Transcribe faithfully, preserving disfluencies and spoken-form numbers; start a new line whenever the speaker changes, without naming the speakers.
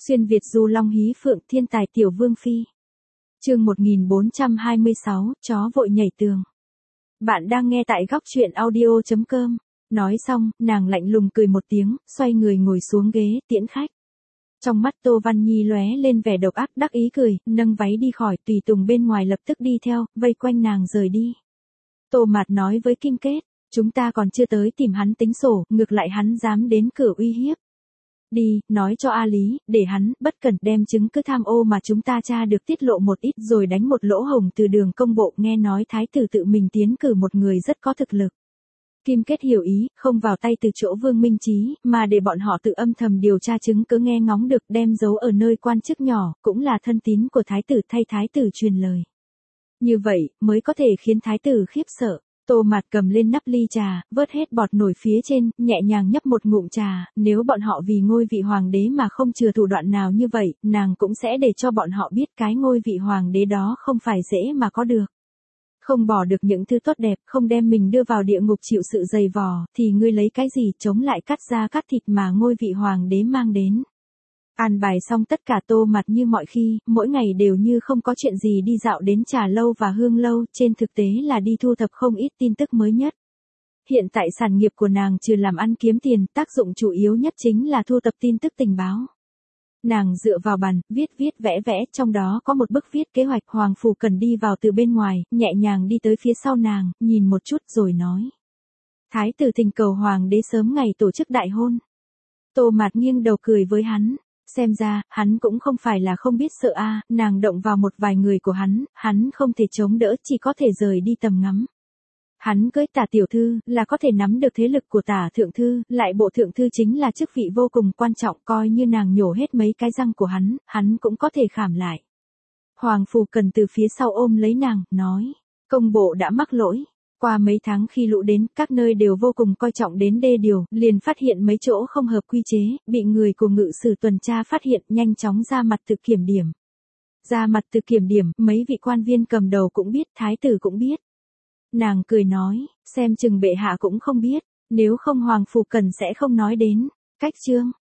Xuyên Việt du long hí phượng thiên tài tiểu vương phi. Chương một nghìn bốn trăm hai mươi sáu, chó vội nhảy tường. Bạn đang nghe tại góc truyện audio chấm com. Nói xong, nàng lạnh lùng cười một tiếng, xoay người ngồi xuống ghế, tiễn khách. Trong mắt Tô Văn Nhi lóe lên vẻ độc ác đắc ý cười, nâng váy đi khỏi, tùy tùng bên ngoài lập tức đi theo, vây quanh nàng rời đi. Tô Mạt nói với Kim Kết, chúng ta còn chưa tới tìm hắn tính sổ, ngược lại hắn dám đến cửa uy hiếp. Đi, nói cho A Lý, để hắn, bất cẩn đem chứng cứ tham ô mà chúng ta tra được tiết lộ một ít rồi đánh một lỗ hổng từ đường công bộ, nghe nói thái tử tự mình tiến cử một người rất có thực lực. Kim Kết hiểu ý, không vào tay từ chỗ Vương Minh Chí, mà để bọn họ tự âm thầm điều tra chứng cứ nghe ngóng được đem giấu ở nơi quan chức nhỏ, cũng là thân tín của thái tử thay thái tử truyền lời. Như vậy, mới có thể khiến thái tử khiếp sợ. Tô Mạt cầm lên nắp ly trà, vớt hết bọt nổi phía trên, nhẹ nhàng nhấp một ngụm trà, nếu bọn họ vì ngôi vị hoàng đế mà không chừa thủ đoạn nào như vậy, nàng cũng sẽ để cho bọn họ biết cái ngôi vị hoàng đế đó không phải dễ mà có được. Không bỏ được những thứ tốt đẹp, không đem mình đưa vào địa ngục chịu sự dày vò, thì ngươi lấy cái gì chống lại cắt da cắt thịt mà ngôi vị hoàng đế mang đến. An bài xong tất cả Tô Mạt như mọi khi, mỗi ngày đều như không có chuyện gì đi dạo đến trà lâu và hương lâu, trên thực tế là đi thu thập không ít tin tức mới nhất. Hiện tại sản nghiệp của nàng trừ làm ăn kiếm tiền, tác dụng chủ yếu nhất chính là thu thập tin tức tình báo. Nàng dựa vào bàn, viết viết vẽ vẽ, trong đó có một bức viết kế hoạch. Hoàng Phủ Cần đi vào từ bên ngoài, nhẹ nhàng đi tới phía sau nàng, nhìn một chút rồi nói. Thái tử thỉnh cầu hoàng đế sớm ngày tổ chức đại hôn. Tô Mạt nghiêng đầu cười với hắn. Xem ra, hắn cũng không phải là không biết sợ a, à, nàng động vào một vài người của hắn, hắn không thể chống đỡ, chỉ có thể rời đi tầm ngắm. Hắn cưới Tả tiểu thư, là có thể nắm được thế lực của Tả thượng thư, lại bộ thượng thư chính là chức vị vô cùng quan trọng, coi như nàng nhổ hết mấy cái răng của hắn, hắn cũng có thể khảm lại. Hoàng Phủ Cần từ phía sau ôm lấy nàng, nói, công bộ đã mắc lỗi. Qua mấy tháng khi lũ đến, các nơi đều vô cùng coi trọng đến đê điều, liền phát hiện mấy chỗ không hợp quy chế, bị người của ngự sử tuần tra phát hiện, nhanh chóng ra mặt tự kiểm điểm. Ra mặt tự kiểm điểm, mấy vị quan viên cầm đầu cũng biết, thái tử cũng biết. Nàng cười nói, xem chừng bệ hạ cũng không biết, nếu không Hoàng Phủ Cần sẽ không nói đến. Cách chương,